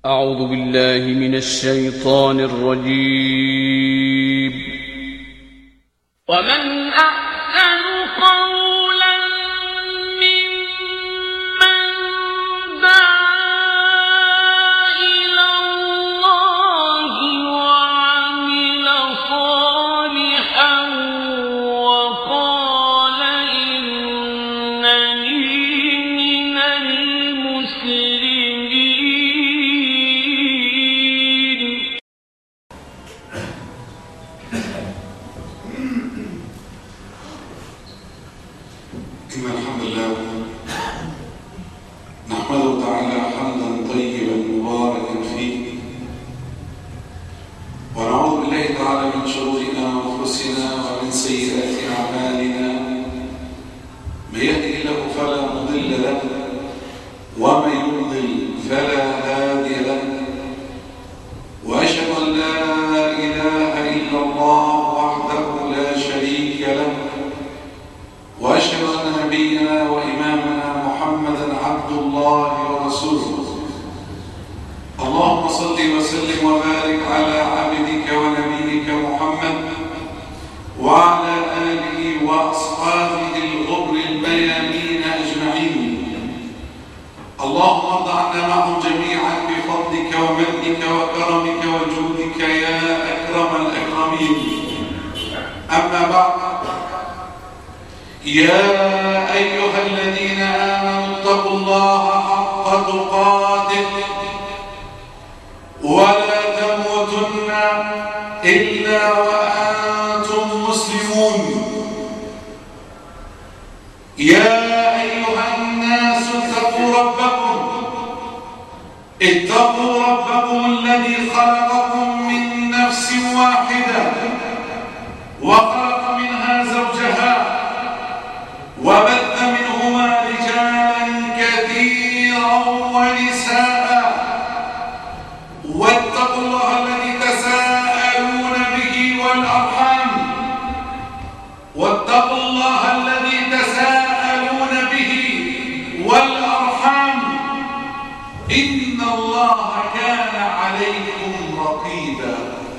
أعوذ بالله من الشيطان الرجيم. ومن أحسن قولا ممن دعا إلى الله وعمل صالحا وقال إنني من المسلمين. إن الحمد لله نحمده تعالى حمدا طيبا مباركا فيه، ونعوذ بالله تعالى من شرور أنفسنا ومن سيئات أعمالنا. من يهده الله فلا مضل له ومن يضلل فلا هادي له، وأشهد أن لا إله إلا الله وحده لا شريك له، وأشهد أن نبينا وإمامنا محمدا عبد الله ورسوله. اللهم صل وسلم وبارك على عبدك ونبيك محمد وعلى آله وأصحابه الغر الميامين أجمعين. اللهم ارض عنا معهم جميعا بفضلك ومنك وكرمك وجودك يا أكرم الأكرمين. أما بعد، يا أيها الذين آمنوا اتقوا الله حق تقاته ولا تموتن إلا وأنتم مسلمون. يا أيها الناس اتقوا ربكم الذي خلقكم من نفس واحدة وخلق منها زوجها وبث منهما رجالا كثيرا ونساء، واتقوا الله الذي تساءلون به والأرحام واتقوا الله الذي تساءلون به والأرحام إن الله كان عليكم رقيبا.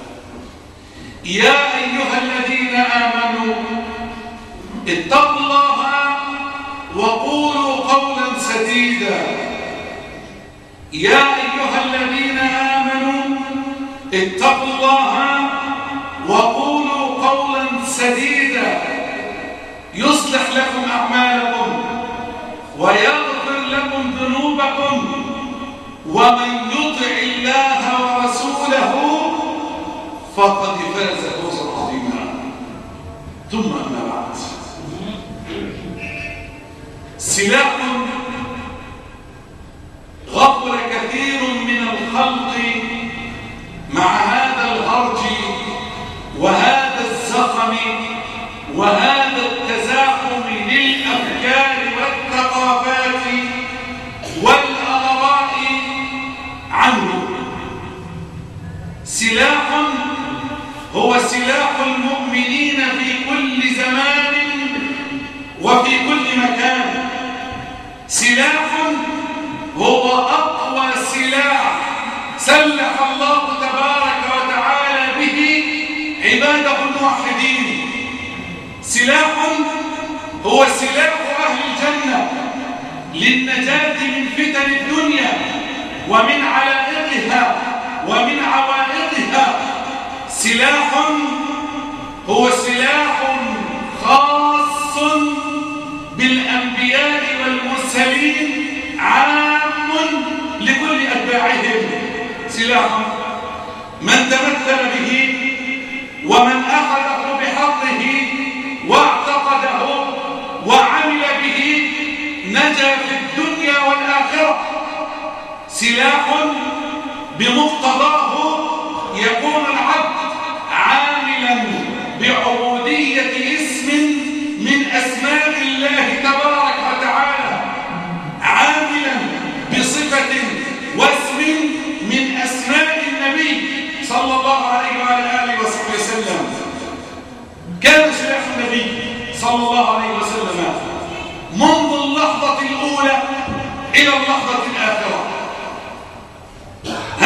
يا أيها الذين آمنوا اتقوا الله وقولوا قولا سديدا. يا أيها الذين آمنوا اتقوا الله وقولوا قولا سديدا يصلح لكم أعمالكم ويغفر لكم ذنوبكم، ومن يطع الله ورسوله فقد فاز فوزا عظيما. ثم أما بعد، سلاح غفل كثير من الخلق مع هذا الهرج وهذا الزخم وهذا التزاحم للأفكار والثقافات والآراء عنه. سلاح هو سلاح المؤمنين في كل زمان وفي كل مكان. سلاح هو أقوى سلاح سلح الله تبارك وتعالى به عباده الموحدين. سلاح هو سلاح أهل الجنة للنجاة من فتن الدنيا ومن علائقها ومن عوائقها. سلاح هو سلاح خاص بالأنبياء والمرسلين عام لكل أتباعهم. سلاح من تمثل به ومن أخذه بحظه واعتقده وعمل به نجا في الدنيا والآخرة. سلاح بمقتضاه يكون العبد عاملا بعبودية اسم من أسماء الله تبارك وتعالى، عاملا بصفة واسم من أسماء النبي صلى الله عليه وعلى آله وصحبه وسلم. كان سلاح النبي صلى الله عليه وسلم منذ اللحظة الأولى إلى اللحظة الآخرة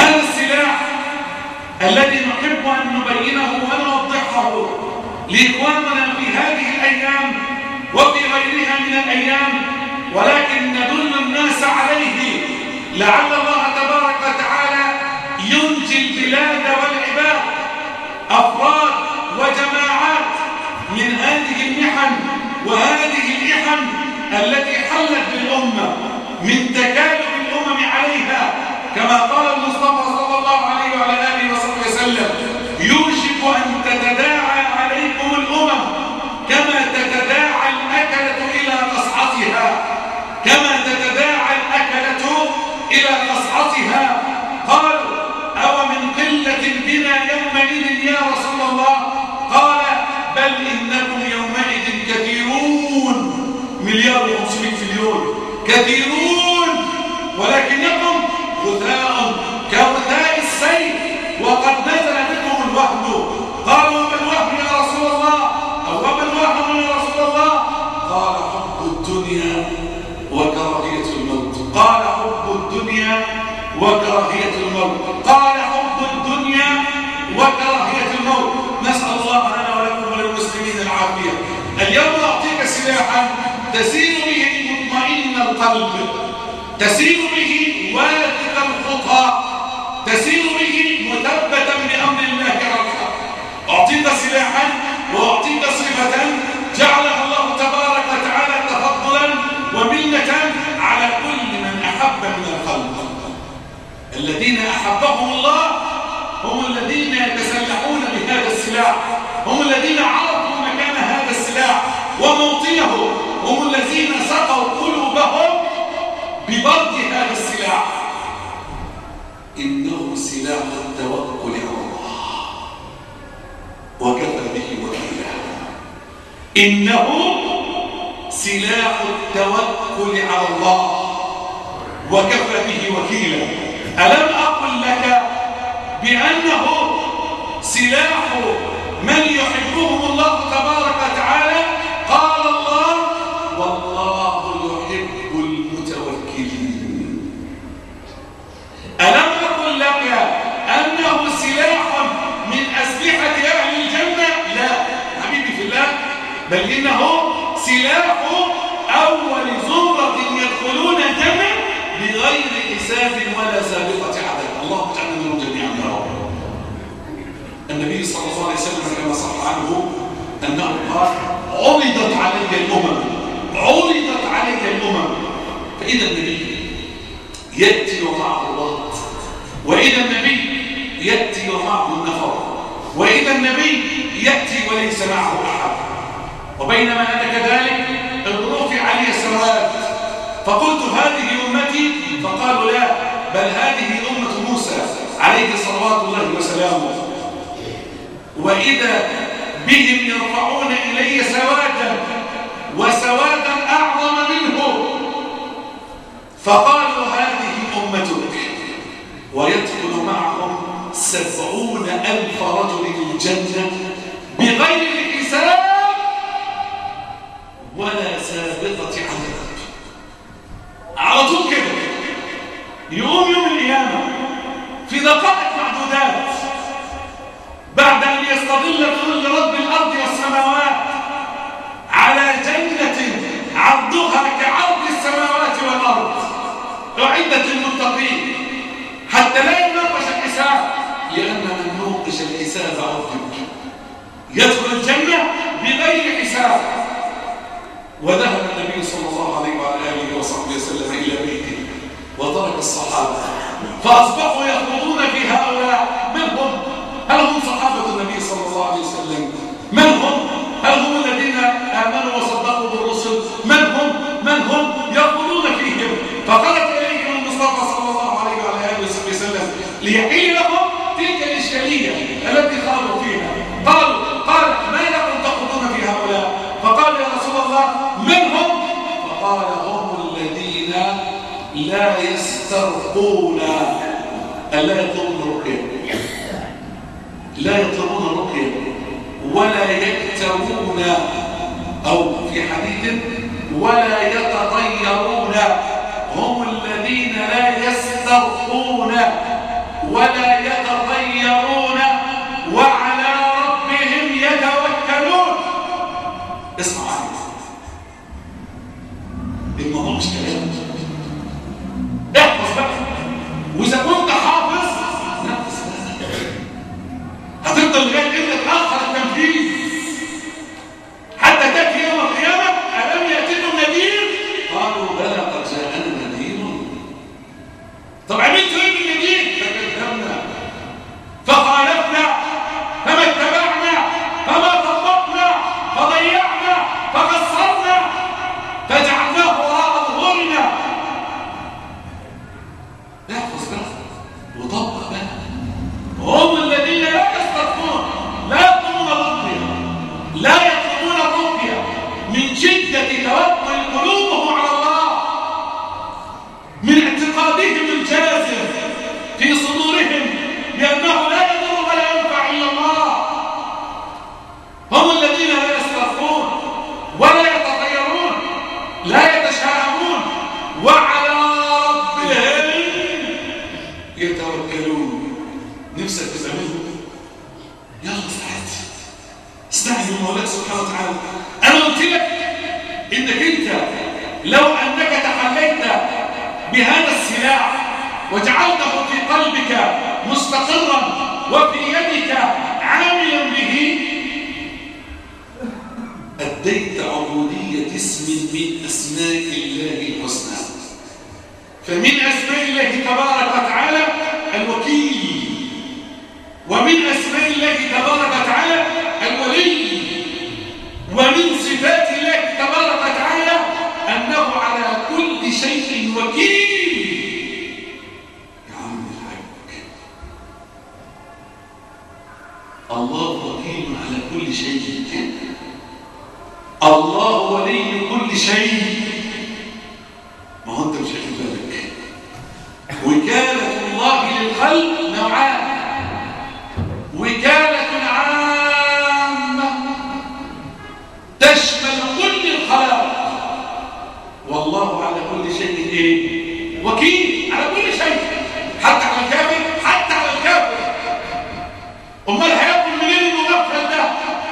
الذي نحب أن نبينه ونوضحه لإخواننا في هذه الأيام وفي غيرها من الأيام، ولكن ندل الناس عليه لعل الله تبارك وتعالى ينجي البلاد والعباد، أفراد وجماعات من هذه المحن وهذه الإحن التي حلت بالأمة من تكالب الأمم عليها، كما قال المصطفى صلى الله عليه وعلى آله وصحبه وسلم: يوشك أن تتداعى عليكم الأمم كما تتداعى الأكلة إلى قصعتها، كما تتداعى الأكلة إلى قصعتها. قالوا: أو من قلة بنا يومئذ يا رسول الله؟ قال: بل إنكم يومئذ كثيرون، 1,500,000,000 كثيرون، ولكنكم غثاء كغثاء السيل وقد نزل بكم الوهن. قالوا: وما الوهن يا رسول الله؟ أو وما الوهن يا رسول الله؟ قال: حب الدنيا وكراهية الموت. قال: حب الدنيا وكراهية الموت. قال: حب الدنيا وكراهية الموت. نسأل الله لنا ولكم وللمسلمين العافية. اليوم أعطيك سلاحا تسير به مطمئن القلب، تسير به واثق الخطى، تسير به مثبتا بأمر الله على الحق. أعطيك سلاحا وأعطيك صفة جعلها الله تبارك وتعالى تفضلا ومنة على كل من أحب من الخلق. الذين أحبهم الله هم الذين يتسلحون بهذا السلاح، هم الذين عرفوا مكان هذا السلاح وموطنه، هم الذين سقوا قلوبهم ببرد هذا السلاح. إنه سلاح التوكل على الله وكفى به وكيلا. إنه سلاح التوكل على الله وكفى به وكيلا. ألم أقل لك بأنه سلاح من يحبهم الله تبارك وتعالى؟ قال الله: والله يحب المتوكلين. ألم أقل لك أنه سلاح من أسلحة أهل الجنة؟ لا حبيبي في الله، بل إنه سلاح أول زمرة يدخلون الجنة بغير حساب ولا سابقة عذاب. الله تعالى منهم جميعا يا رب. النبي صلى الله عليه وسلم كما صح عنه أنه قال: عرضت علي الأمم، عرضت علي الأمم. فإذا النبي يأتي ومعه الوقت، وإذا النبي يأتي ومعه النفر، وإذا النبي يأتي وليس معه أحد. وبينما أنا كذلك رفع علي السماوات فقلت: هذه أمتي، فقالوا: لا، بل هذه أمة موسى عليه صلوات الله وسلامه. وإذا بهم يرفعون إلي سوادا وسوادا أعظم منه، فقالوا: هذه أمتك. ويدخل معهم 70,000 رجل الجنة بغير حساب ولا سابقة عذاب. على طول كده يوم القيامة في دقائق معدودات بعد أن يستظل بظل رب الأرض والسماوات على جنة عرضها كعرض السماوات والأرض أعدت للمتقين حتى لا يناقش الحساب، لأن من نوقش الحساب عذب. يدخل الجنة بغير حساب. وذهب النبي صلى الله عليه وعلى آله وصحبه وسلم إلى بيته وترك الصحابة، فأصبحوا يخوضون في هؤلاء. من هم؟ هل هم صحابة النبي صلى الله عليه وسلم؟ من هم؟ هل هم الذين آمنوا وصدقوا بالرسل؟ من هم؟ يخوضون فيهم. فخرج إليهم المصطفى صلى الله عليه وعلى آله وصحبه وسلم ليحيي لهم تلك الإشكالية التي خاضوا فيها. قال: ما لكم تخوضون في هؤلاء؟ فقال: يا رسول الله من هم؟ فقال: هم الذين لا يسترقون، ألا يطلبون الرقية، لا يطلبون الرقية ولا يكتوون، أو في حديث ولا يتطيرون. هم الذين لا يسترقون ولا يتطيرون طب عملتوا ايه بالجديد؟ فكذبنا فخالفنا فما اتبعنا فما طبقنا فضيعنا فقصرنا فجعلناه وراء ظهورنا. احفظ بقى وطبق بقى. هم الذين لا يسترقون، لا يطلبون الرقية، لا يطلبون الرقية من شدة توكل قلوبهم على الله، من اعتقادهم الجازم في صدورهم بأنه لا يضر ولا ينفع إلا الله. هم الذين لا يسترقون ولا يتطيرون، لا يتشاءمون، وعلى ربهم يتوكلون. نفسك تزعمهم؟ يلا استعد من مولاك سبحانه وتعالى. أنا قلت لك إنك أنت لو أنك تحليت بهذا السلاح وجعلته في قلبك مستقرا وفي يدك عاملا به، أديت عبودية اسم من أسماء الله الحسنى. فمن أسماء الله تبارك وتعالى الوكيل، ومن أسماء الله تبارك وتعالى الولي، ومن صفات الله تبارك وتعالى أنه على كل شيء وكيل. يا عم الحاج، الله وكيل على كل شيء، الله ولي كل شيء. ما هو انت مش واخد بالك، وكالة الله للخلق نوعان: وكالة عامة تشمل كل الخلائق، والله على كل شيء ايه؟ وكيل على كل شيء، حتى على الكافر، حتى على الكافر. امال هياكل منين المغفل ده؟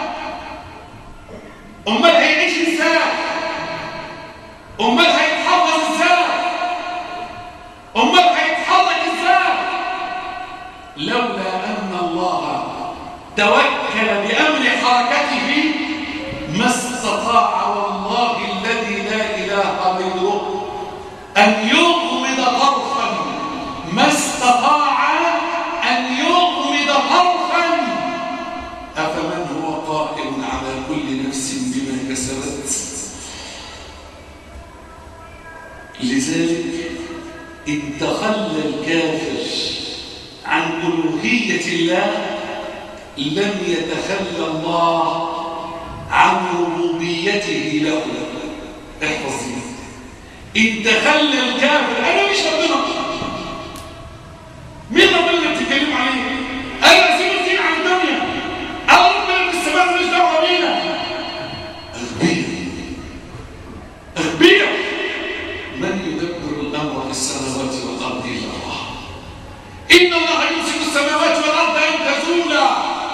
امال هيعيش ازاي؟ امال هيتحفظ ازاي؟ امال هيتحرك ازاي؟ لولا ان الله توكل بامر حركته ما استطاع والله الذي لا اله غيره ان يغمض طرفا، ما استطاع ان يغمض طرفا. افمن هو قائم على كل نفس بما كسبت. لذلك إن تخلى الكافر عن ألوهية الله لم يتخلى الله عن ربوبيته له. احفظ دي. إن تخلى الكافر، أنا مش ربنا، مين ربنا اللي بتتكلم عليه؟ أنا أسيب الدين عن الدنيا، أنا ربنا في السماء مش دعوة بينا. أغبياء. من يدبر الأمر في السماوات والأرض إلا الله. إن الله يمسك السماوات والأرض أن تزولا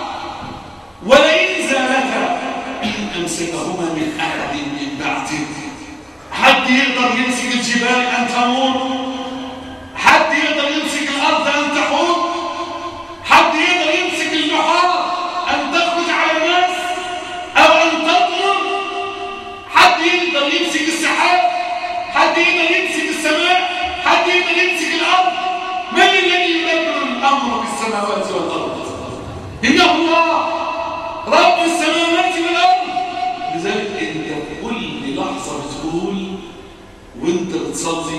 ولئن زالتا إن أمسكهما من أحد من بعده. حد يقدر يمسك الجبال أن تمور؟ حد يقدر يمسك الأرض أن تحوط؟ حد يقدر يمسك البحار أن تخرج على الناس أو أن تطلب؟ حد يقدر يمسك السحاب؟ حد يقدر يمسك السماء؟ حد يقدر يمسك الأرض؟ من الذي يدبر الأمر في السماوات والأرض؟ إنه الله رب السماوات والأرض. لذلك أنت كل لحظة بتقول وأنت بتصلي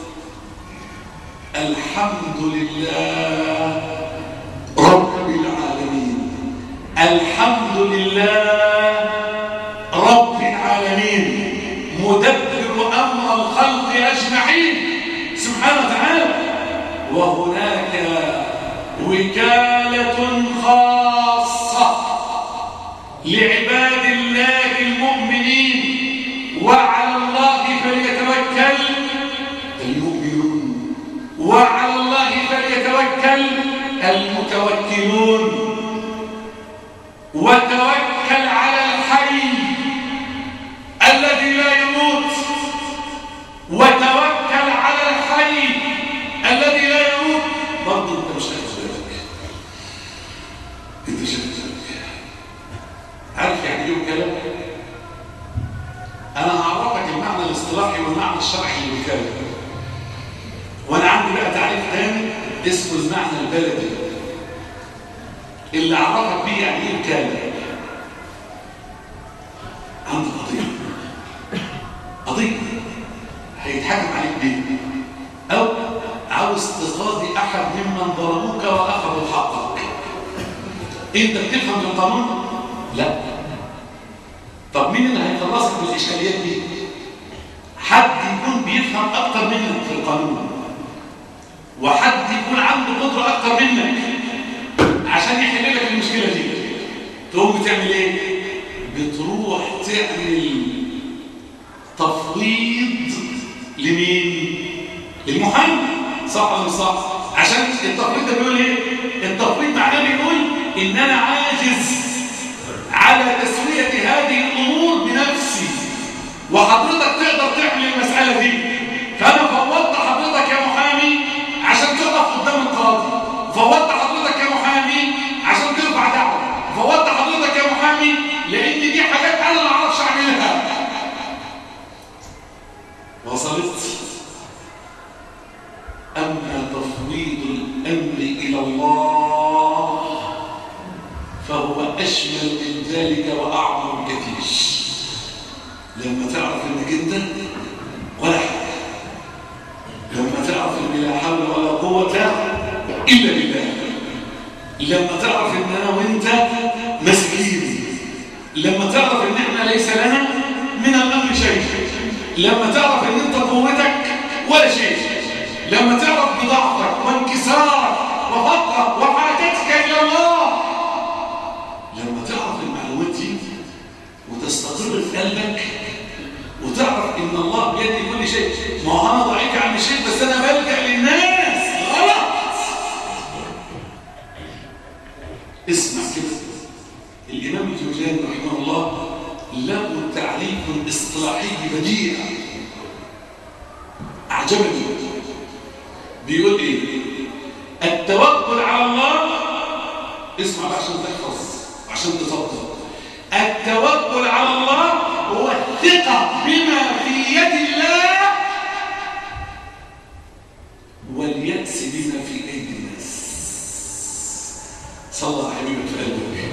الحمد لله رب العالمين، الحمد لله رب العالمين، مدبر أمر الخلق أجمعين سبحانه وتعالى. وهناك وكالة خاصة لعباد الله المؤمنين، وعلى الله فليتوكل المؤمنون، وعلى الله فليتوكل المتوكلون. وتوكل على الحي الذي لا يموت، وتوكل على الحي الذي لا يموت. برضه انت مش شايف ذلك، انت شايف ذلك. عارف يعني ايه وكاله؟ انا هعرفك المعنى الاصطلاحي والمعنى الشرعي للوكاله، وانا عندي بقى تعريف تاني اسمه المعنى البلدي اللي عرفك بيه يعني ايه وكالة. عندك قضية هيتحكم عليك بيه، أو عاوز تقاضي أحد ممن ظلموك وأخذوا حقك. أنت بتفهم في القانون؟ لا. طب مين اللي هيخلصك من الإشكاليات دي؟ حد يكون بيفهم أكتر منك في القانون، وحد يكون عنده قدرة أكتر منك عشان يحل لك المشكلة دي. تقوم بتعمل إيه؟ بتروح تعمل تفويض لمين؟ للمحامي. صح ولا مش صح؟ عشان التفويض ده بيقول ايه؟ التفويض معناه بيقول ان انا عاجز على تسوية هذه الامور بنفسي، وحضرتك تقدر تعمل المسألة دي، فانا فوضت حضرتك يا محامي عشان تقف قدام القاضي، فوضت حضرتك يا محامي عشان ترفع دعوة، فوضت حضرتك يا محامي لان دي حاجات انا ما اعرفش اعملها. وصلت؟ أما تفويض الأمر إلى الله فهو أشمل من ذلك وأعظم كثير. لما تعرف أنك أنت ولا حاجة، لما تعرف أن لا حول ولا قوة إلا بالله، لما تعرف أن أنا وأنت مسكين، لما تعرف أن إحنا ليس لنا من الأمر شيء، لما تعرف أن أنت قوتك ولا شيء، لما تعرف بضعفك وانكسارك وفقرك وحاجتك إلى الله، لما تعرف المعلومات دي وتستقر في قلبك وتعرف ان الله بيده كل شيء. ما هو انا ضعيف عن شيء بس انا بلجأ للناس، غلط. اسمع كده، الامام الجوزاني رحمه الله له تعريف اصطلاحي بديع اعجبني. بيقول ايه؟ التوكل على الله، اسمع بقى عشان تحفظ عشان تطبق. التوكل على الله هو الثقة بما في يد الله واليأس بما في أيدي الناس. صلى الله حبيبك في قلبك.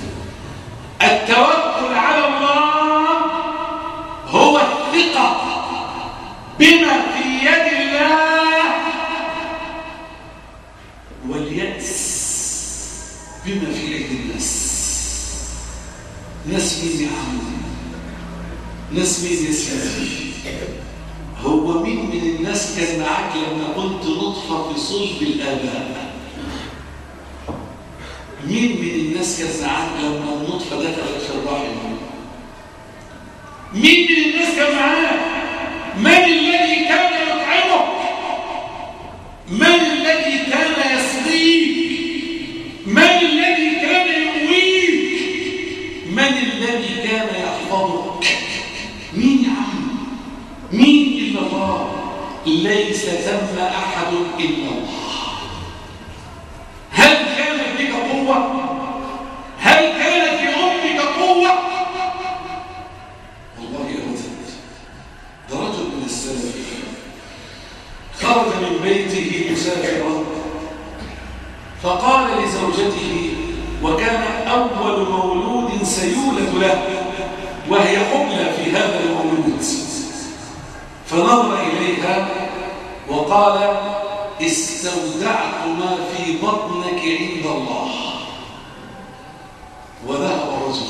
التوكل على الله هو الثقة بما في يد الله واليأس بما في أيدي الناس. ناس مين يا عم؟ ناس مين يا سيدي؟ هو مين من الناس كان معاك لما كنت نطفة في صلب الآباء؟ مين من الناس كان معاك لما النطفة دخلت في الرحم؟ مين من الناس كان معاك؟ من الذي كان يطعمك؟ من الذي كان يسقيك؟ من الذي كان يؤويك؟ من الذي كان يحفظك؟ مين يا عم؟ مين إلا الله؟ ليس ثم أحد إلا الله. هل كانت بك قوة؟ هل كانت في أمك قوة؟ والله أبدا. ده رجل من السلف خرج من بيته مسافرا فقال لزوجته، وكان أول مولود سيولد له وهي حبلى في هذا المولود، فنظر إليها وقال: استودعت ما في بطنك عند الله. وذهب الرجل،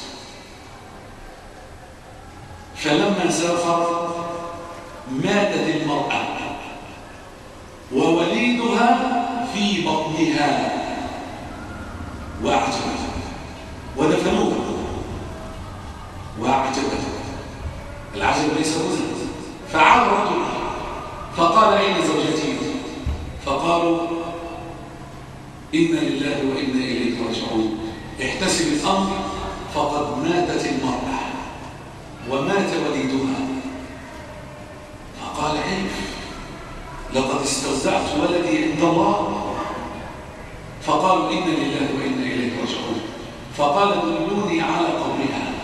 فلما سافر ماتت المرأة ووليدها في بطنها وأعجبت ودفنوها وأعجبت. العجب ليس رزق. فعاد الرجل فقال: أين زوجتي؟ فقالوا: إنا لله وإنا إليه راجعون. احتسب الأمر، فقد ماتت المرأة ومات وليدها. فقال: كيف؟ لقد استودعت ولدي عند الله. فقالوا: إنا لله وإنا إليه راجعون. فقال: دلوني على قبرها.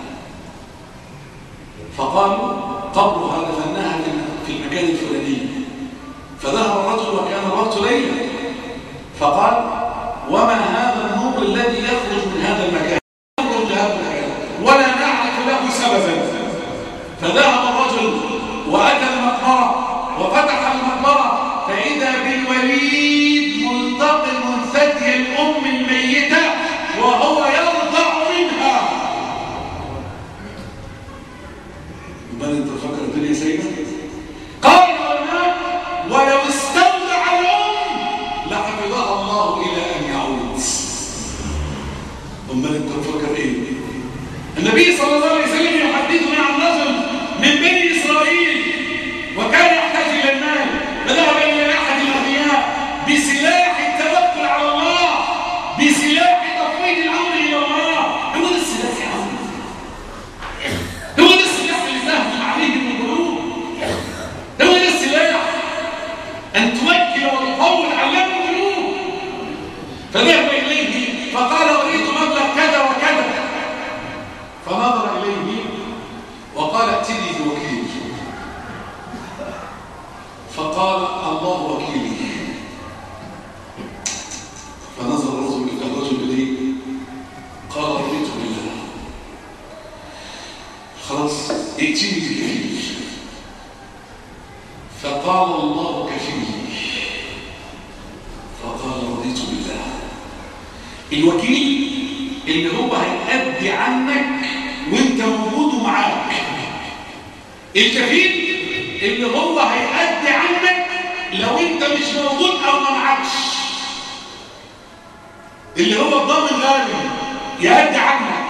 فقالوا: قبرها دفناها في المكان الفلاني. فذهب الرجل وكان الوقت ليلا فقال: وما هذا النور الذي يخرج من هذا المكان؟ ولا نعرف له سببا. فذهب الرجل وأتى المقبرة وفتح المقبرة، فإذا بالوليد ملتقم ثدي الأم الميتة وهو يرضع منها. يبقى انت تفكر الدنيا سيئة؟ قال العلماء: ولو استودع الأم لحفظها الله إلى أن يعود. أمال انت تفكر إيه؟ النبي صلى الله عليه وسلم يحدثنا عن رجل من بني إسرائيل وكان يحتاج إلى المال، فذهب إلى أحد الأغنياء بسلاح التوكل على الله، بسلاح تفويض الأمر إلى الله. هو ده السلاح يا عم، هو ده السلاح اللي سهل عليه القلوب، هو ده السلاح أن توكل وتفوض على القلوب. فذهب إليه فقال: أريد مبلغ كذا وكذا. فنظر إليه وقال: ائتني بوكيل. فقال: الله وكيلي. فنظر الرجل إليه قال: رضيت بالله. خلاص ائتني بكفيل. فقال: الله كفيلي. فقال: رضيت بالله. الوكيل اللي هو هيأدي عنك وانت موجود ومعاك. الكفيل اللي هو هيأدي عنك لو انت مش موجود او ما معكش، اللي هو الضامن غالب يأدي عنك.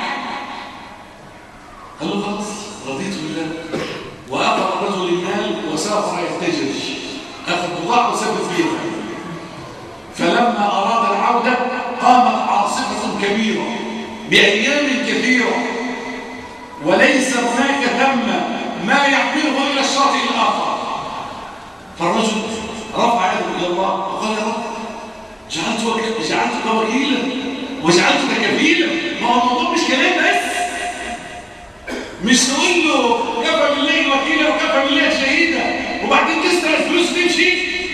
قال له: خلاص رضيت بالله. وأخذ الرجل المال وسافر يتجر، أخذ بضاعة وسافر فيها. فلما أراد العودة قامت عاصفة كبيرة بأيام كثيرة، وليس هناك ثم ما يحمله إلى الشاطئ الآخر. فالرجل رفع يده إلى الله وقال: يا رب، جعلتك وكيلا وجعلتك كفيلا. ما هو الموضوع مش كلام بس، مش تقول له كفى بالله وكيلا وكفى بالله شهيدا وبعدين تسرق الفلوس وتمشي.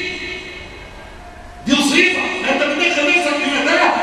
دي مصيبة، انت بتدخل نفسك في متاهة،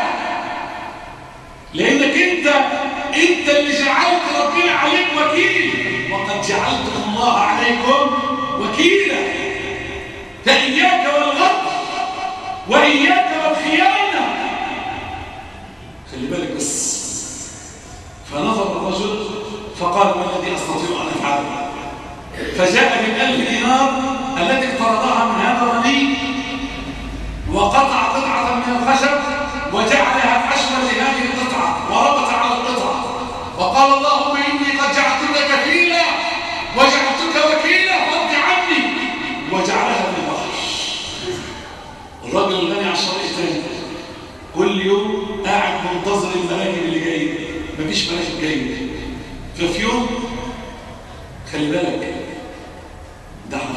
لانك انت اللي جعلت ربنا عليك وكيل، وقد جعلتم الله عليكم وكيلا. فإياك والغدر وإياك والخيانة، خلي بالك بس. فنظر الرجل فقال: ما الذي أستطيع أن أفعله؟ فجاء ب1,000 دينار التي اقترضها من هذا الغني، وقطع قطعة من الخشب وجعلها حشوة لهذه القطعة وربط على القطعة، وقال: اللهم إني قد جعلتك كفيلا وجعلتك وكيلا فارض عني، وجعلها في البحر. الراجل الغني على الشريط الثاني كل يوم قاعد منتظر المراكب اللي جايه، مفيش مراكب جايه. ففي يوم، خلي بالك، ده احنا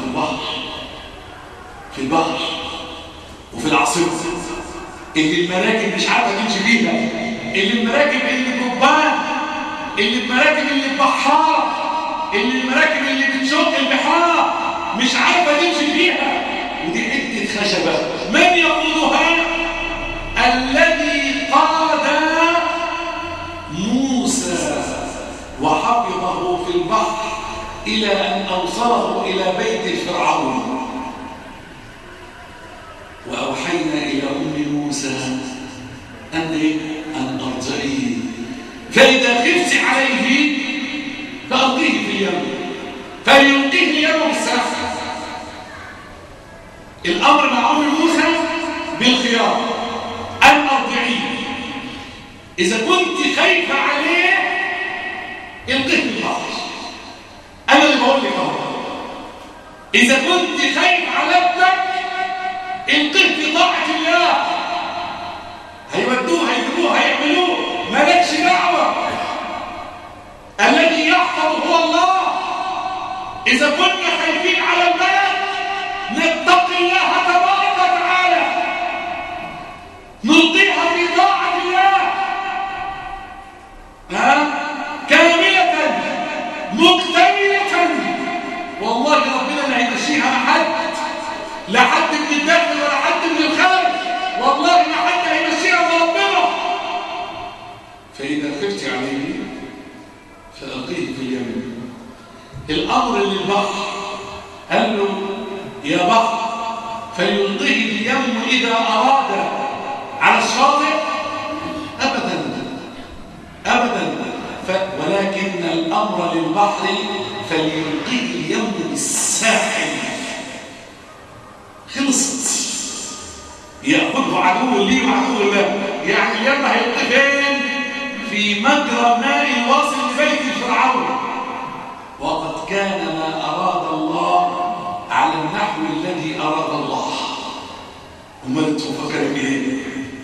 في البحر وفي العاصفه، اللي المراكب مش عارفه تمشي فيها، اللي المراكب اللي جبان، اللي المراكب اللي بحاره، اللي المراكب اللي بتشق البحار مش عارفه تمشي فيها. ودي حته خشبه، من يقودها؟ الذي قاد موسى وحفظه في البحر إلى أن أوصله إلى بيت فرعون. وأوحينا إلى أم موسى أن أرضعيه، فإذا خفت عليه فألقيه في اليم، فليلقيه اليم بالساحة. الأمر مع أم موسى بالخيار، أن أرضعيه. إذا كنت خايفة عليه القيه في البحر. أنا اللي بقول لك أهو، إذا كنت خايف على ابنك القيه في طاعة الله. هيودوه هيجيبوه هيعملوه، مالكش دعوة. الذي يحفظ هو الله. إذا كنا خايفين على البلد نتقي الله تبارك وتعالى، نلقيها في طاعة الله كاملة مكتملة. والله ربنا لا هيمشيها مع حد، لا حد من الداخل ولا حد من الخارج. أمر للبحر، قال له يا بحر فيلقيه اليم إذا أراد على الشاطئ؟ أبدا أبدا. ولكن الأمر للبحر فليلقيه اليم بالساحل. خلصت. يأخذه عدو لي وعدو الله. يعني اليم هيلقي فين؟ في مجرى ماء واصل لبيت فرعون. وقد كان ما أراد الله على النحو الذي أراد الله. امال انتوا فاكرين ايه؟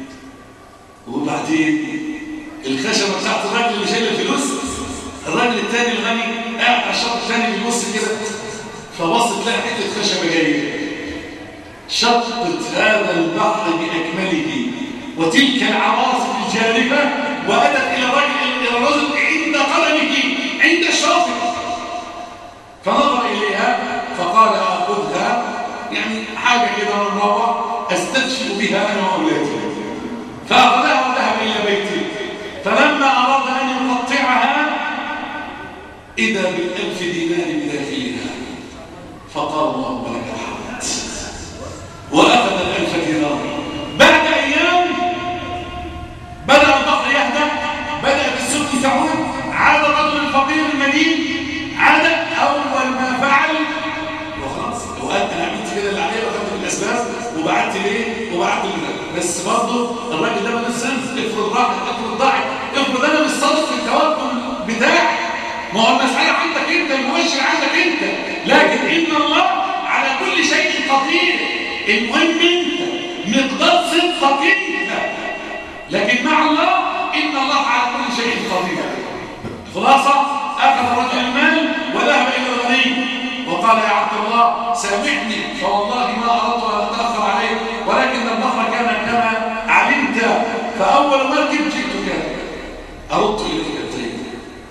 وبعدين الخشبه بتاعت الراجل اللي شايل الفلوس، الراجل الثاني الغني قاعد على الشط الثاني بيبص كده، فبص تلاقي حته خشبه جايه شطت هذا البحر باكمله وتلك العواصف الجارفه، واتت الى الرجل عند قدمه عند الشاطئ، فنظر اليها فقال اخذها، يعني حاجه كده من روعه استدفئ بها انا واولادي. فاخذها وذهب الى بيته، فلما اراد ان يقطعها اذا ب1,000 دينار بداخلها، فقال اللهم لك الحمد، واخذ 1,000 دينار. بعد ايام بدا البحر يهدأ، بدات السفن تعود، عاد الرجل الفقير المدين، عاد اول ما فعل وخلاص وقال انا عملت كده اللي عليه واخدت بالاسباب وبعت ليه وبعت ليه، بس برضه الراجل ده مالوش ذنب. افرض راحت، افرض ضاعت، افرض انا مش صادق في التوكل بتاعي، ما هو المساله عندك انت، المؤشر عندك انت، لكن ان الله على كل شيء قدير. المهم انت مقدار صدقك انت، لكن مع الله ان الله على كل شيء قدير. خلاصه اخذ الرجل المال وذهب الى الغني وقال يا عبد الله سامحني فوالله ما اردت ان اتاخر عليك، ولكن البحر كان كما علمت، فاول مركب جئتك اردت اليك الدين.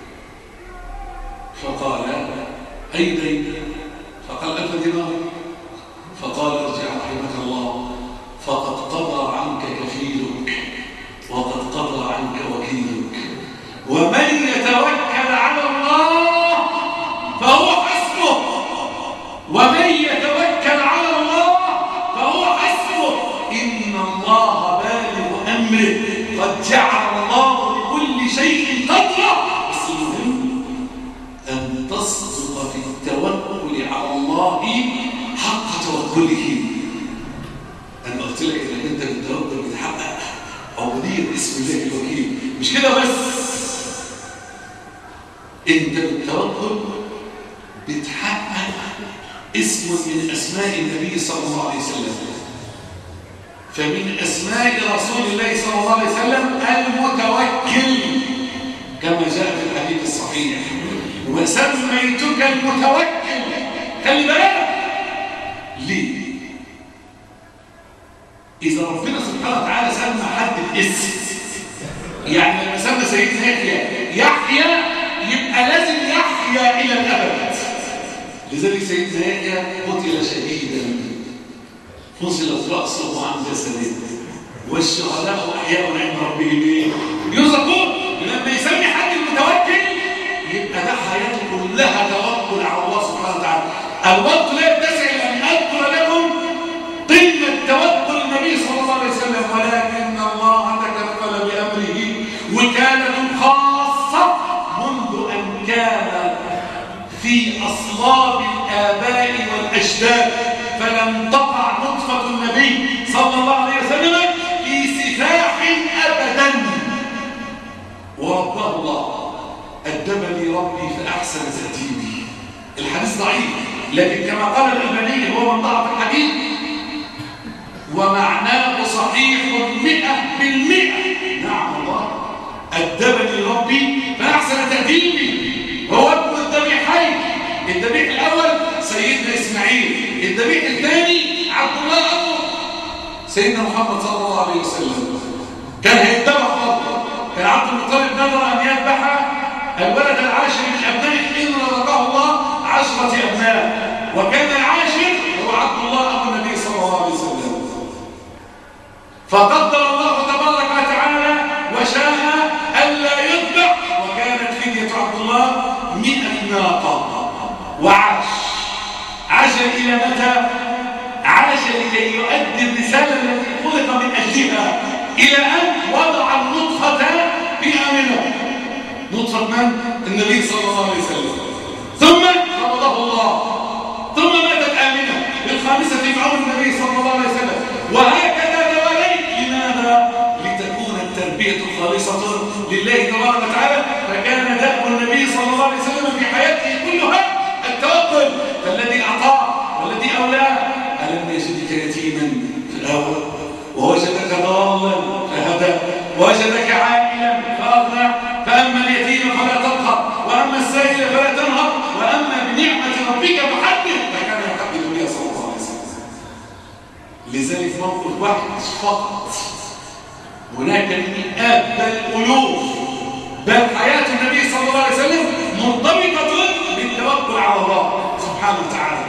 فقال اي دين؟ فقال 1,000 دينار. فقال ارجع رحمك الله، فقد قضى عنك كفيلك وقد قضى عنك وكيلك، ومن يتوكل على الله فهو حسبه، ومن يتوكل على الله فهو حسبه، إن الله بالغ أمره، قد جعل الله لكل شيء قدرا. بس المهم أن تصدق في التوكل على الله حق توكله. أنا قلت لك إنك أنت بالتوكل بتحقق عبودية اسم الله الوكيل، مش كده بس، أنت بالتوكل بتحقق اسم من أسماء النبي صلى الله عليه وسلم. فمن أسماء رسول الله صلى الله عليه وسلم المتوكل، كما جاء في الحديث الصحيح وسميتك المتوكل. خلي بالك ليه؟ إذا ربنا سبحانه وتعالى سمى حد باسم، يعني لما سمى سيدنا يحيى يبقى لازم يحيى إلى الأبد. لذلك سيدنا يحيى قتل شهيدا فصلت رأسه عن جسده، والشهداء أحياء عند ربهم يرزقون. لما يسمي حد المتوكل يبقى ده حياته كلها توكل على الله سبحانه وتعالى. الوقت لا يتسع أن أذكر لكم قمة توكل النبي صلى الله عليه وسلم، ولكن الله تكفل بأمره وكالة خاصة منذ أن كان في أصلاب الآباء والأجداد، فلم تقع نطفة النبي صلى الله عليه وسلم في سفاح أبدا. ورباه الله أدبني ربي فأحسن تأديبي. الحديث ضعيف، لكن كما قال الألباني هو من ضعف الحديث ومعناه صحيح 100%. نعم الله أدبني ربي فأحسن تأديبي. هو ابن الذبيحين، الذبيح الأول سيدنا إسماعيل، الذبيح الثاني عبد الله أبو سيدنا محمد صلى الله عليه وسلم. كان هيتذبح برضه، كان عبد المطلب نذر أن يذبح الولد العاشر من أبنائه إن رزقه الله 10 أبناء، وكان العاشر هو عبد الله أبو النبي صلى الله عليه وسلم. فقدر الله تبارك وتعالى وشاء ألا يذبح، وكانت فدية عبد الله 100 ناقة. إلى أن وضع النطفة في آمنة. نطفة من؟ النبي صلى الله عليه وسلم. ثم قبضه الله، ثم ماتت آمنة بالخامسة في عمر النبي صلى الله عليه وسلم، وهكذا دواليك. لماذا؟ لتكون التربية خالصة لله تبارك وتعالى. فكان دأب النبي صلى الله عليه وسلم في حياته كلها التوكل. فالذي أعطاه والذي أولاه ألم يجدك يتيما فآوى ووجدك ضالا فهدى ووجدك عائلا فأغنى فأما اليتيم فلا تقهر وأما السائل فلا تنهر وأما بنعمة ربك فحدث. فكان يحدث النبي صلى الله عليه وسلم. لذلك موقف واحد فقط، هناك مئات بل ألوف، بل حياة النبي صلى الله عليه وسلم مرتبطة بالتوكل على الله سبحانه وتعالى.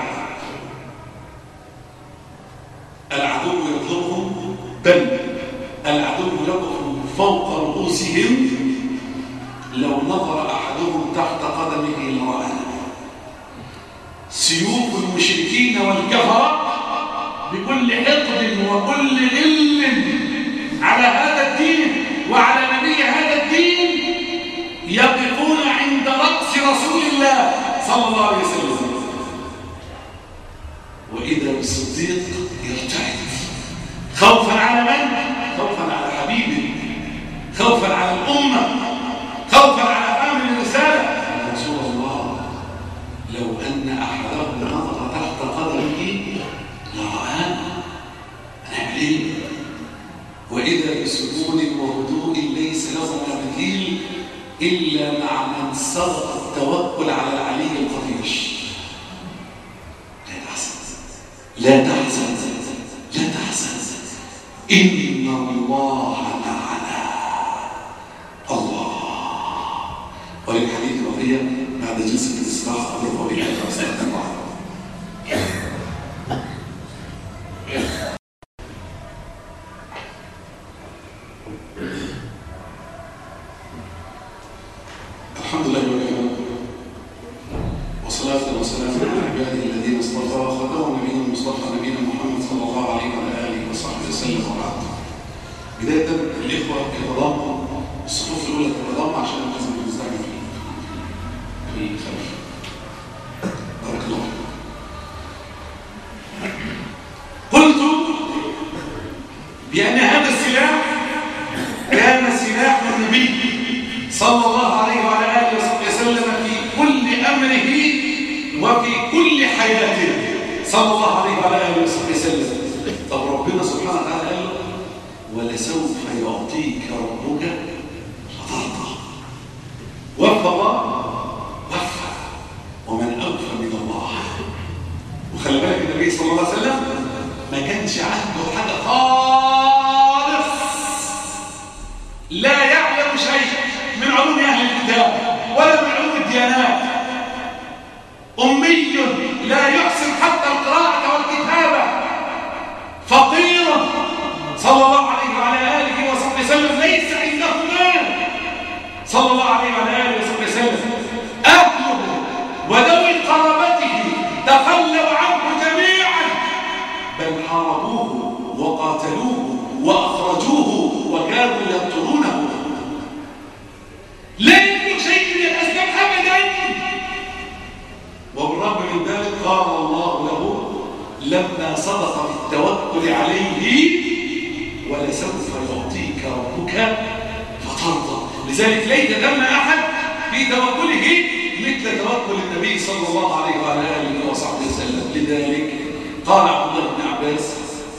العدو يطلبهم، بل العدو يقف فوق رؤوسهم، لو نظر أحدهم تحت قدمه لرآنا. سيوف المشركين والكفرة بكل حقد وكل غل على هذا الدين وعلى نبي هذا الدين يقفون عند رأس رسول الله صلى الله عليه وسلم. وإذا بالصديق يرتعد خوفا على من؟ خوفا على حبيبه، خوفا على الأمة، خوفا على حامل الرسالة. يا رسول الله، لو أن أحدهم نظر تحت قدمه لرآنا، نعمل إيه؟ وإذا بسكون وهدوء ليس لهم مثيل إلا مع من سبق التوكل على العلي القدير. لا تحزن، لا تحزن، إن الله معنا. الله. وللحديث بقية بعد جلسة الاستراحة أضرب بها أستغفر الله. الحمد لله وكفى، وصلاة وسلام على عباده الذين اصطفى، خاتم نبينا المصطفى نبينا محمد صلى الله عليه وعلى آله وصحبه وسلم. وبعد، بداية الإخوة الكرام الصفوف الأولى تتضم عشان لازم نستعمل في خلف. بارك الله. قلت بأن هذا السلاح كان سلاح النبي صلى الله عليه وعلى آله وسلم في كل أمره وفي كل حياته صلى الله عليه وعلى آله وسلم. طب ربنا سبحانه وتعالى قال له: ولسوف يعطيك ربك فترضى. وفى الله، وفى، ومن أوفى من الله. وخلي بالك النبي صلى الله عليه وسلم ما كانش عنده حاجة خالص، لا يعلم شيء من علوم أهل الكتاب ولا من علوم الديانات، أمي لا يحسن حتى القراءة والكتابة، فقيرا صلى الله عليه وعلى آله وصحبه وسلم، ليس عنده مال صلى الله عليه وعلى آله وصحبه وسلم. أهله وذوي قرابته تخلوا عنه جميعا، بل حاربوه وقاتلوه وأخرجوه وكانوا يقتلونه. لا يملك شيء من الأسباب أبدا، وبالرغم من ذلك قال الله له لما صدق بالتوكل عليه: ولسوف يعطيك ربك فترضى. لذلك ليس ثم أحد في توكله مثل توكل النبي صلى الله عليه وعلى آله وصحبه وسلم. لذلك قال عبد الله بن عباس: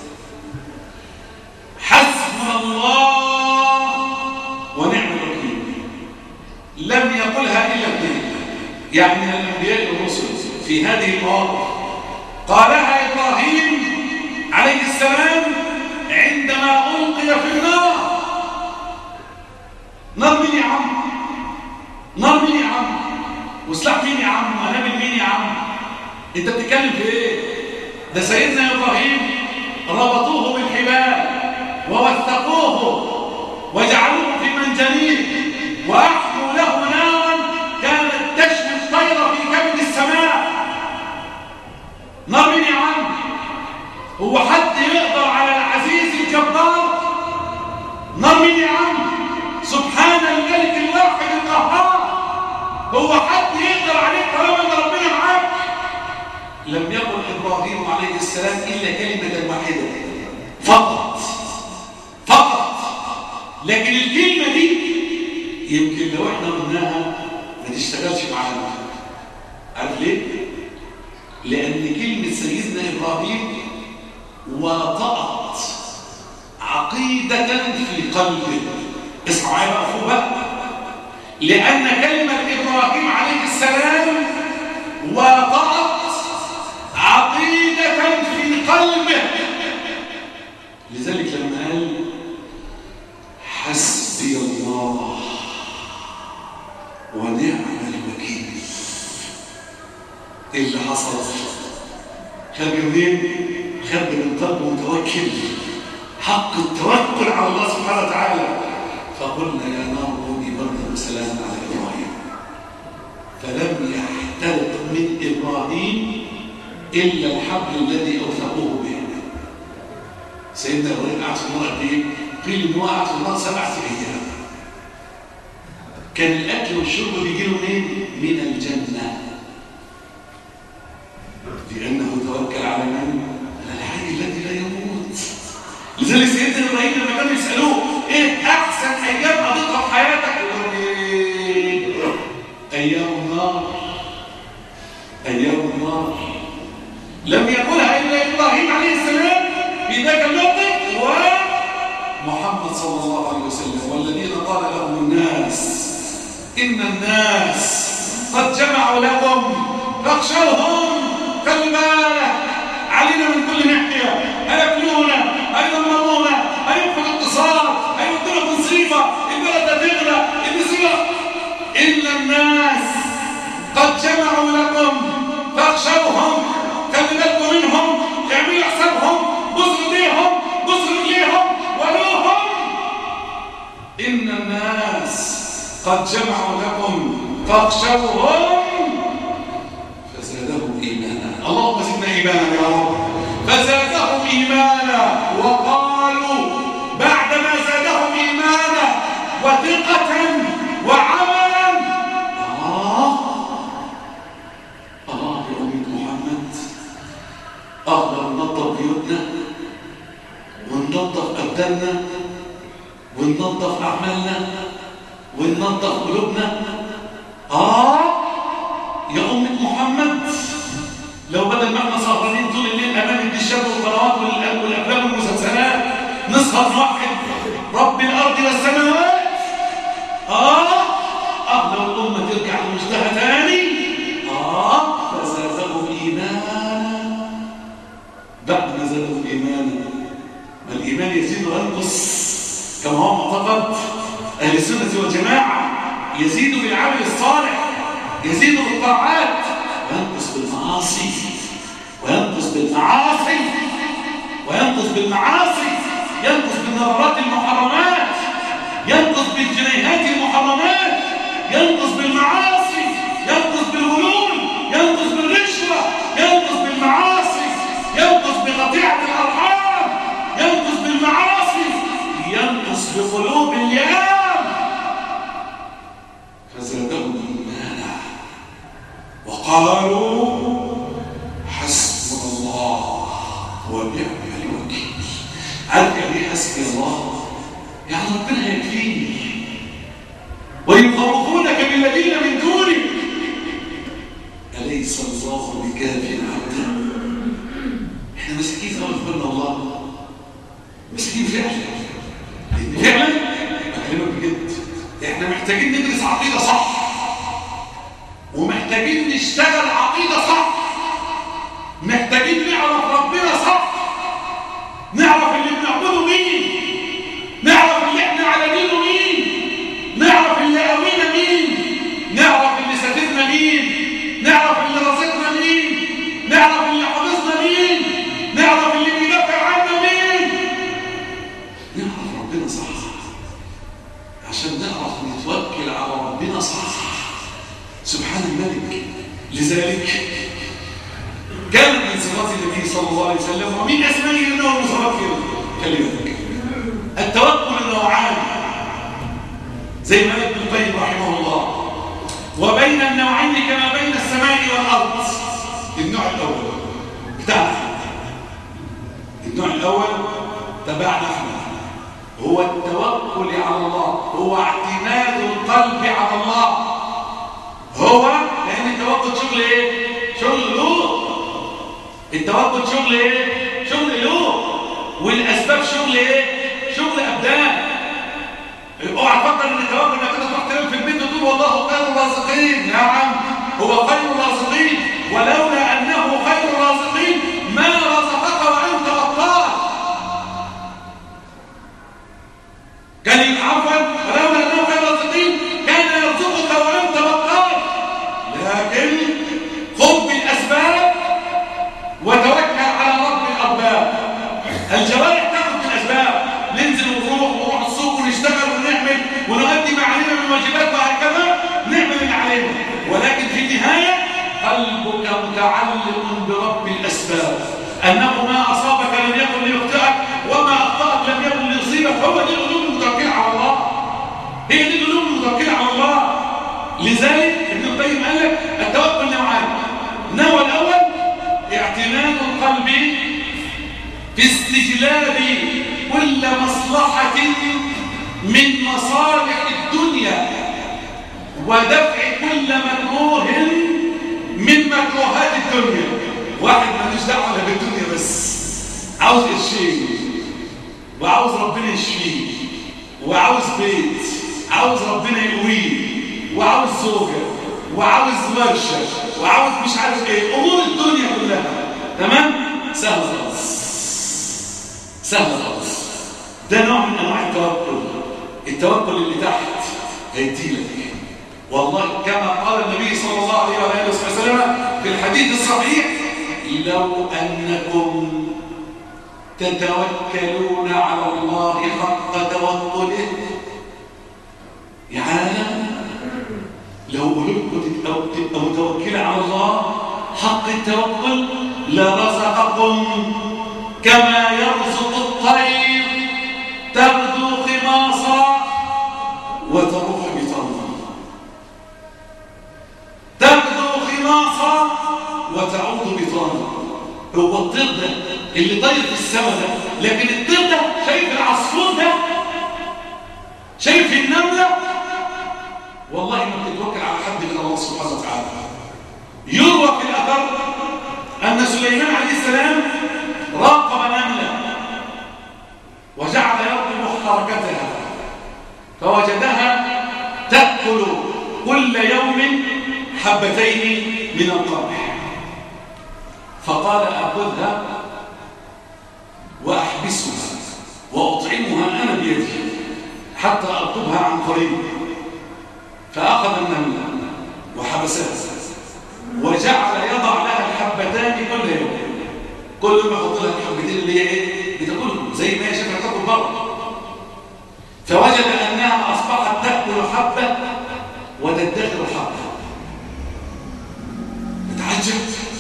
حسبنا الله ونعم الوكيل. لم يقلها إلا اثنين، يعني الأنبياء والرسل في هذه المواقف. قالها إبراهيم عليه السلام عندما ألقي في النار. نار مين يا عم؟ نار مين يا عم؟ وسلاح مين يا عم؟ ونبي مين يا عم؟ انت بتتكلم في ايه؟ ده سيدنا إبراهيم ربطوه بالحبال ووثقوه وجعلوه في منجنيق وأحموا له نارا كانت تشوي الطير في كبد السماء. نار مين يا عم؟ هو حد يقدر على العزيز الجبار؟ هو حد يقدر عليك طالما ان ربنا معاك؟ لم يقل ابراهيم عليه السلام الا كلمه واحده فقط. لكن الكلمه دي يمكن لو احنا قلناها ما تشتغلش معانا. عارف ليه؟ لان كلمه سيدنا ابراهيم وطأت عقيده في قلبه. اسمعوا معايا بقى فوق بقى. لأن كلمة إبراهيم عليه السلام وطأت عقيدة في قلبه. لذلك لما قال حسبي الله ونعم الوكيل، إيه اللي حصل؟ خد منين؟ خد من قلب متوكل، حق التوكل على الله سبحانه وتعالى. فقلنا يا نار كوني بردا وسلاما على ابراهيم، فلم يحترق من ابراهيم الا الحبل الذي اوثقوه به. سيدنا ابراهيم قعد في النار قد ايه؟ قيل انه قعد في النار 7 ايام. كان الاكل والشرب بيجي له منين؟ من الجنه، لانه توكل على من؟ على الحي الذي لا يموت. لذلك سيدنا ابراهيم لما كانوا يسالوه ايه احسن ايام قضيتها في حياتك؟ يقول ايه؟ ايام النار. ايام النار لم يقولها الا ابراهيم عليه السلام في ذاك الموقف ومحمد صلى الله عليه وسلم. والذين قال لهم الناس ان الناس قد جمعوا لكم فاخشوهم. خلي بالك علينا من كل ناحيه، هياكلونا، هيدمرونا، هيوقفوا الاقتصاد، هيودوا مصيبه، البلد هتغرق، المصيبه. ان الناس قد جمعوا لكم فاخشوهم. خلي بالكم منهم، اعملوا حسابهم، بصوا ليهم، بصوا رجليهم، ولوهم. ان الناس قد جمعوا لكم فاخشوهم فزادهم ايمانا. اللهم زدنا ايمانا يا رب. فزادهم ايمانا وقالوا بعدما زادهم ايمانا وثقه وعملا يا أمة محمد أقدر ننظف بيوتنا وننظف أبداننا وننظف أعمالنا وننظف قلوبنا. يا أمة محمد لو بدل ما احنا سهرانين طول الليل امام الدشات والقنوات والافلام والمسلسلات نسهر نوحد رب الارض والسماوات، لو الامه ترجع لمجدها ثاني فزادهم ايمانا. بعد ما زادهم ايمانا، ما الايمان يزيد وينقص كما هو معتقد اهل السنه والجماعه، يزيد بالعمل الصالح، يزيد بالطاعات، وينقص بالمعاصي، وينقص بالمعاصي، وينقص بالمعاصي، ينقص بالنظرات المحرمات، ينقص بالجنيهات المحرمات، ينقص بالمعاصي، ينقص بالغلول، ينقص بالرشوة، ينقص بالمعاصي، ينقص بقطيعة الأرحام، ينقص بالمعاصي، ينقص بقلوب اللئام. فزادهم إيمانا وقالوا حسبنا الله ونعم الوكيل. عارف يعني ايه حسبي الله؟ يعني ربنا يكفيني. ويخوفونك بالذين من دونه أليس الله بكاف عبده. احنا مساكين قوي في بالنا الله، مساكين فعلا. لان فعلا بكلمك بجد احنا محتاجين ندرس عقيده صح، ومحتاجين نشتغل عقيده صح، محتاجين نعرف ربنا صح، نعرف اللي بنعبده مين، نعرف اللي احنا على دينه مين، نعرف اللي قوينا مين، نعرف اللي ساترنا مين، نعرف اللي رزقنا مين، نعرف اللي حفظنا مين، نعرف اللي بيدافع عنا مين. نعرف ربنا صح عشان نعرف نتوكل على ربنا صح. سبحان الملك. لذلك كان من صفات النبي صلى الله عليه وسلم ومن اسمائه انه متوكل. كلمتك التوكل نوعان زي ما ابن القيم رحمه الله. وبين النوعين كما بين السماء والأرض. النوع الأول بتاعنا، النوع الأول تبعنا احنا، هو التوكل على الله، هو اعتماد القلب على الله. هو لأن التوكل شغل ايه؟ شغل له. التوكل شغل ايه؟ شغل له. والأسباب شغل ايه؟ شغل أبدان. اوعى تفكر ان التوكل انك انت تروح تنام في البيت وتقول والله خير الرازقين. نعم هو خير الرازقين، ولولا انه خير الرازقين ما رزقك وانت بطال. كان عفوا ولولا انه خير الرازقين كان يرزقك وانت بطال. لكن خذ بالاسباب وتوكل على رب الارباب. الجوارح تاخذ بالاسباب، ننزل ونروح السوق ونشتغل ونعمل ونؤدي ما علينا من واجبات وهكذا نعمل اللي علينا، ولكن في النهايه قلبك متعلق برب الاسباب، انه ما اصابك لم يكن ليخطئك وما اخطاك لم يكن ليصيبك. هو دي القلوب المتوكله على الله، هي دي القلوب المتوكله على الله. لذلك ابن القيم قال لك التوكل نوعان. النوع الاول اعتماد القلب في استجلاب كل مصلحة من مصالح الدنيا ودفع كل مكروه من مكروهات الدنيا. واحد مالوش دعوه بالدنيا، بس عاوز قرشين وعاوز ربنا يشفيه وعاوز بيت عاوز ربنا يقويه وعاوز زوجة وعاوز ورشة وعاوز مش عارف ايه، امور الدنيا كلها. تمام؟ سهل خالص، سهل خالص. ده نوع من انواع التوكل. التوكل اللي تحت هيديلك والله كما قال النبي صلى الله عليه واله وسلم في الحديث الصحيح: لو انكم تتوكلون على الله حق توكله، يعني لو قلوبكم تبقوا متوكله على الله حق التوكل لرزقكم كما يرزق الطير تغدو خماصا وتروح بطرا، تغدو خماصا وتعود بطرا. هو الطير ده اللي طير في السماء ده، لكن الطير ده شايف العصفور ده، شايف النمله، والله ما بتتوكل على حد من الله سبحانه وتعالى. يروى في الاثر ان سليمان عليه السلام راقب نمله وجعل يرقب حركتها فوجدها تأكل كل يوم حبتين من القمح، فقال: أخذها وأحبسها وأطعمها أنا بيدي حتى أرقبها عن قريب. فأخذ النملة وحبسها وجعل يضع لها الحبتان كل يوم، كل يوم يحط لها الحبتين اللي هي ايه؟ بتاكلهم زي ما هي شايفه تاكل بره. فوجد انها اصبحت تاكل حبه وتدخر حبه، فتعجب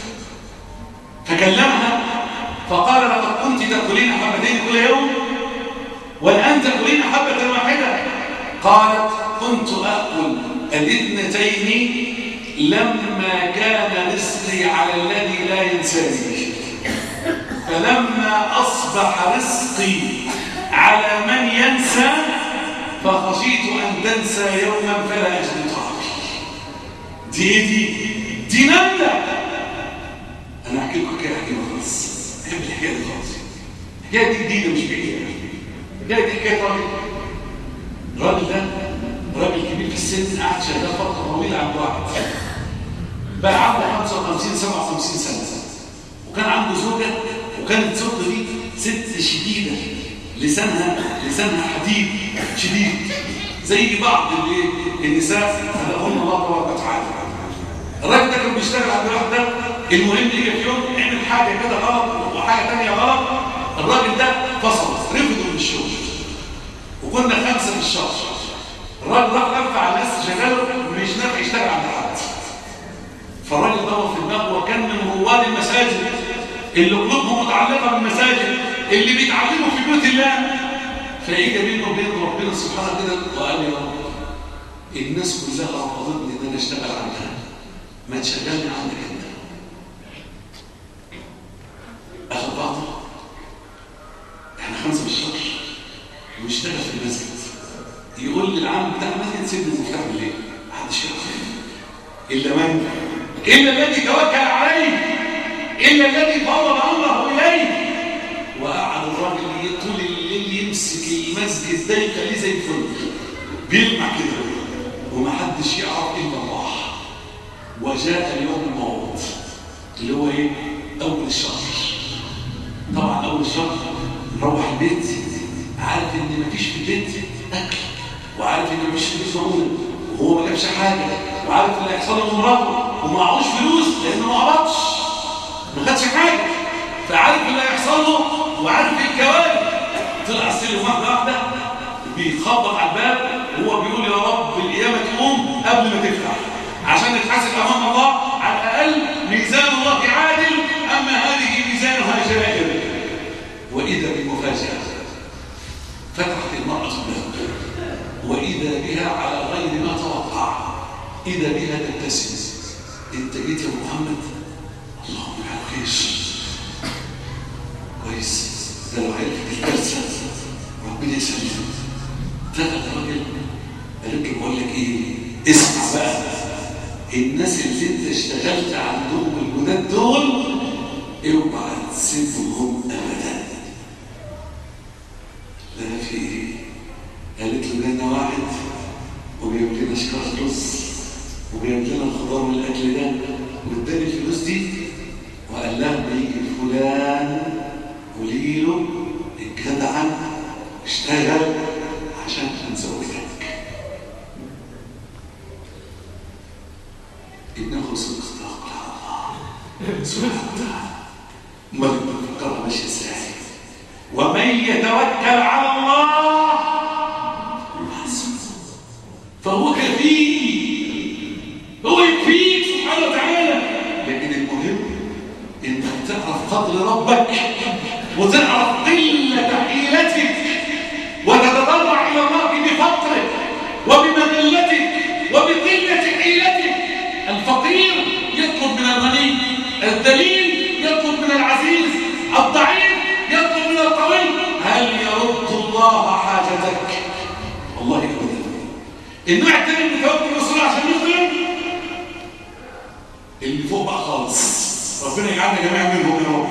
فكلمها فقال: لقد كنت تاكلين حبتين كل يوم والان تاكلين حبه واحده. قالت: كنت اكل الاثنتين لما كان رزقي على الذي لا ينساني، فلما أصبح رزقي على من ينسى فخشيت أن تنسى يوما فلا أجد طعامي. دي نملة. أنا أحكي لكم حكاية خالص، أحب الحكاية دي خالص. الحكاية دي جديدة مش بعيدة. الحكاية دي حكاية الراجل ده راجل كبير في السن، قعد شغال فترة طويلة عند واحد بقى عنده 55 57 سنة، وكان عنده زوجة، وكانت الزوجة دي ست شديدة، لسانها حديد شديد زي بعض النساء خلقهن الله تبارك وتعالى. الراجل ده كان بيشتغل عند واحدة، المهم يجي في يوم عمل حاجة كده غلط وحاجة تانية غلط، الراجل ده فصل رفضه من الشغل، وكنا 5 في الشهر. الراجل راح لف على الناس شغاله مش نافع يشتغل عند حد، فالراجل دور في دماغه، وكان من رواد المساجد اللي قلوبهم متعلقه بالمساجد اللي بيتعلموا في بيوت الله. فاجى بينه وبين ربنا سبحانه كده وقال: يا رب الناس كلها رفضتني ان انا اشتغل عندها، ما تشغلني عندك انت. اخذ بعضه، احنا 5 بالشهر ونشتغل في المسجد، يقول لي العام بتاع المسجد سيب المفتاح بالليل، محدش يعرف الا من؟ الا الذي توكل عليه، الا الذي فوض امره اليه. وقعد الراجل طول الليل يمسك المسجد ده يخليه زي الفل، بيلمع كده ومحدش يعرف الا الله. وجاء اليوم الموعود اللي هو ايه؟ اول الشهر. طبعا اول الشهر نروح البيت عارف ان مفيش في البيت اكل، وعارف ان مفيش في البيت مؤونه، وهو ما جابش حاجه، وعارف اللي هيحصل له مراته ومعهوش فلوس لانه ما قبضش، ما خدش حاجه، فعارف اللي هيحصل له وعارف الكوارث. طلع السلم واحده بيخبط على الباب وهو بيقول يا رب القيامه تقوم قبل ما تفتح عشان نتحاسب امام الله، على الاقل ميزان الله عادل، اما هذه ميزانها جائر. واذا بالمفاجاه فتحت المراه الباب واذا بها على غير ما توقع، اذا بها تبتسم. انت جيت يا محمد؟ اللهم يعافيك كويس، ده لو عرفت الكارثه ربنا يسلمك. دخل الراجل قالت له بقول لك ايه، اسمع بقى، الناس اللي انت اشتغلت عندهم الجداد دول اوعى تسيبهم ابدا. لا في ايه؟ قالت له جانا واحد وبيجيب لنا شكاره رز وبيجيب لنا الخضار والاكل ده واداني الفلوس دي وقال لها بيجي فلان قولي له الجدع اشتغل عشان نزوجك. إنه صدق توكل على الله سبحانه وتعالى. امال الفكره ماشيه ازاي؟ ومن يتوكل على الله فهو كفيل، هو يكفيك سبحانه وتعالى. لكن المهم انك تعرف قدر ربك وتعرف قله حيلتك وتتضرع الى الله بفقرك وبمذلتك وبقله حيلتك. الفقير يطلب من الغني، الذليل يطلب من العزيز، الضعيف يطلب من القوي. هل يرد الله حاجتك؟ والله ابدا. النوع الثاني من توكل الرسول عشان يخدم اللي فوق بقى خالص، ربنا يجعلنا جميعا منهم يا رب.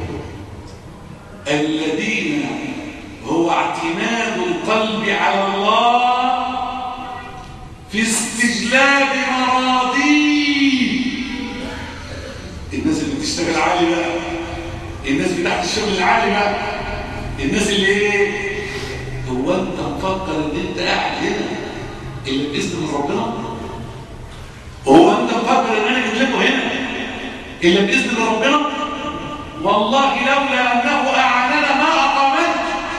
الذين هو اعتماد القلب على الله في استجلاب مراضيه. الناس اللي بتشتغل عالي بقى، الناس بتاعت الشغل العالي بقى، الناس اللي ايه؟ هو انت مفكر ان انت قاعد هنا الا باذن من ربنا؟ هو انت مفكر ان انا جيت لكم هنا الا باذن من ربنا؟ والله لولا انه اعاننا ما اقامنا،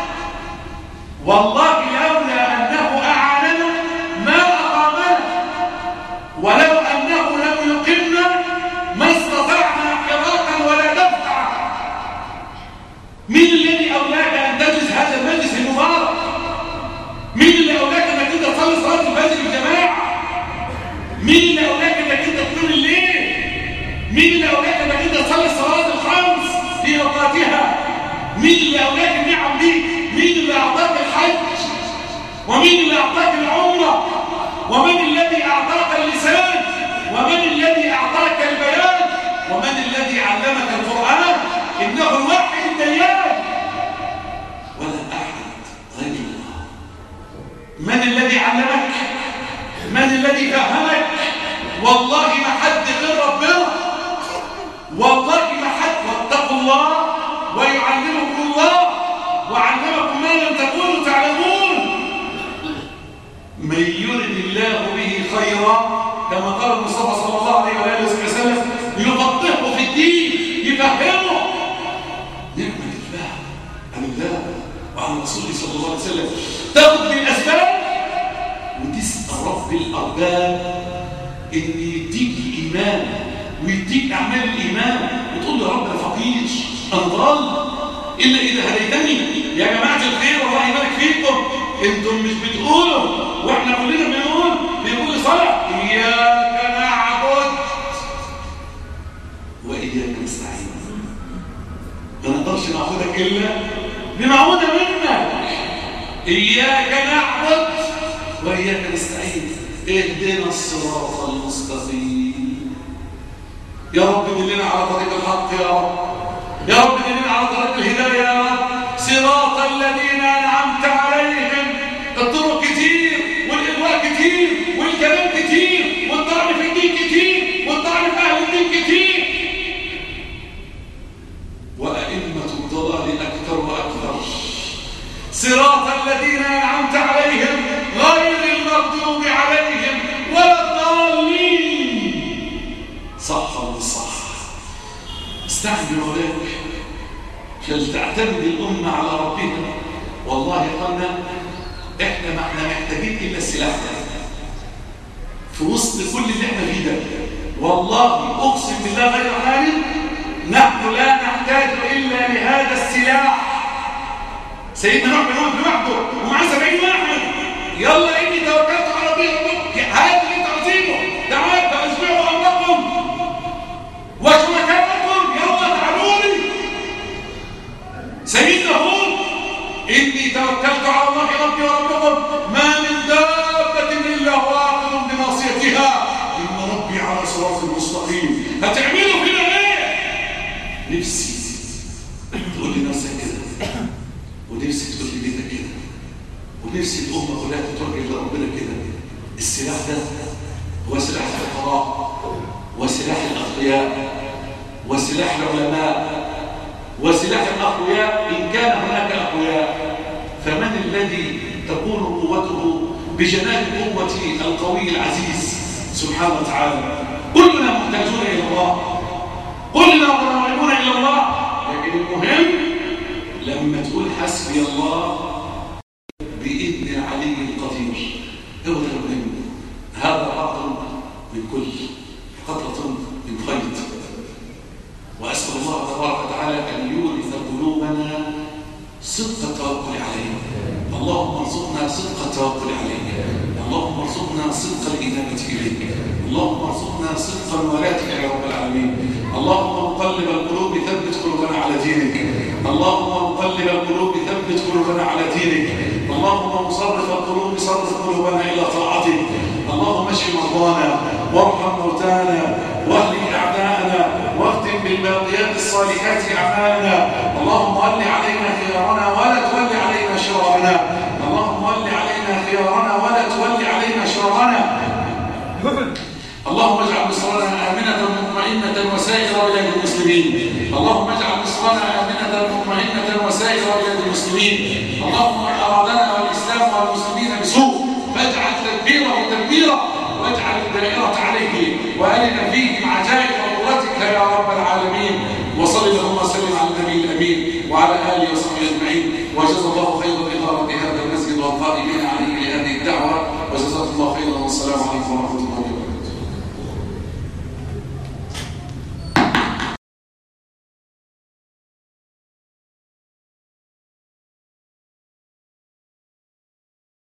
والله لولا انه اعاننا ما اقامنا، ولو انه لم يقمنا ما استطعنا حراكا ولا دفعا. مين الذي اولاك ان تجلس هذا المجلس المبارك؟ مين اللي اولاك انك انت تصلي صلاه الفجر بالجماعه؟ مين اللي اولاك انك انت تقوم الليل؟ مين اللي اولاك انك انت تصلي الصلاه الخمس في اوقاتها؟ مين اللي اولاك النعم دي؟ مين اللي اعطاك الحج؟ ومين اللي اعطاك العمره؟ ومن الذي اعطاك اللسان؟ ومن الذي اعطاك البيان؟ ومن الذي علمك القران؟ انه الواحد الديان ولا احد غير الله. من الذي علمك؟ من الذي فهمك؟ والله ما حد غير ربنا، والله ما حد. واتقوا الله ويعلمكم الله وعلمكم ما لم تكونوا تعلمون. من يرد الله به خيرا كما قال المصطفى صلى الله عليه واله وسلم يفقهه في الدين، يفهمه. نعمه الله عن الله وعن رسوله صلى الله عليه وسلم. تاخذ بالاسباب وتسال رب الارباب ان يديك الايمان ويديك اعمال الايمان، وتقول له يا رب انا فقير، انا ضال، الا اذا هديتني. يا جماعه الخير الله يبارك فيكم، انتم مش بتقولوا واحنا كلنا بنقول الصلاة إياك نعبد وإياك نستعين. ما نقدرش نعبدك إلا بمعونة منك. إياك نعبد وإياك نستعين. اهدنا الصراط المستقيم. يا رب دلنا على طريق الحق يا رب. يا رب دلنا على طريق الهداية يا رب. صراط الذين أنعمت عليهم. الطرق كتير والإغواء كتير والكلام كتير والطعن في الدين كتير والطعن في أهل الدين كتير، وأئمة الضلال أكثر وأكثر. صراط الذين أنعمت عليهم غير المغضوب عليهم ولا الضالين. صح ولا صح؟ استعن بولاك فلتعتمد الأمة على ربها. والله يا قلنا احنا ما احنا محتاجين الا السلاح ده في وسط كل اللي احنا فيه ده. والله اقسم بالله غير عالم نحن لا نحتاج الا لهذا السلاح. سيدنا نوح بن لوحده ومعاه 70 واحد. يلا اني توكلت على ربي ربكم. هذا اللي انت عايزينه. تعال فاسمعوا امركم وشركائكم. يلا تعالوا لي. سيدنا هود إني توكلت على الله ربي وربكم ما من دابة إلا هو آخذ بناصيتها إن ربي على صراط مستقيم. هتعملوا فينا إيه؟ نفسي تقول لي نفسك كده، ونفسي تقول لي بيتك كده، ونفسي الأمة كلها تتوجه لربنا كده. السلاح ده هو سلاح الفقراء وسلاح الأقوياء وسلاح العلماء وسلاح الأقوياء إن كان هناك أقوياء. فمن الذي تكون قوته بجناب قوة القوي العزيز سبحانه وتعالى؟ كلنا محتاجون إلى الله، كلنا راغبون إلى الله. لكن المهم لما تقول حسبي الله بإذن العلي القدير، هو ده المهم. هذا قطر من كل قطرة من خيط. وأسأل الله تبارك وتعالى أن يورث قلوبنا صدق التوكل عليه. اللهم ارزقنا صدق التوكل عليك. اللهم ارزقنا صدق الإنابة إليك. اللهم ارزقنا صدق الولاة يا رب العالمين. اللهم مقلب القلوب ثبت قلوبنا على دينك. اللهم مقلب القلوب ثبت قلوبنا على دينك. اللهم مصرف القلوب صرف قلوبنا إلى طاعتك. اللهم اشف مرضانا وارحم موتانا واهلك أعداءنا واختم بالباقيات الصالحات أعمالنا. اللهم ول علينا خيارنا ولا تول علينا شرارنا. اللهم ول علينا خيارنا ولا تول علينا شرارنا. اللهم اجعل مصرنا آمنة مطمئنة وسائر بلاد المسلمين. اللهم اجعل مصرنا آمنة مطمئنة وسائر بلاد المسلمين. اللهم أرادنا والإسلام والمسلمين بسوء فاجعل تدبيره تدبيرا واجعل الدائرة عليه وأرنا فيهم عجائب قدرتك يا رب العالمين. وصل اللهم وسلم على النبي الأمين وعلى آله وصحبه أجمعين. وجزا الله خيرا.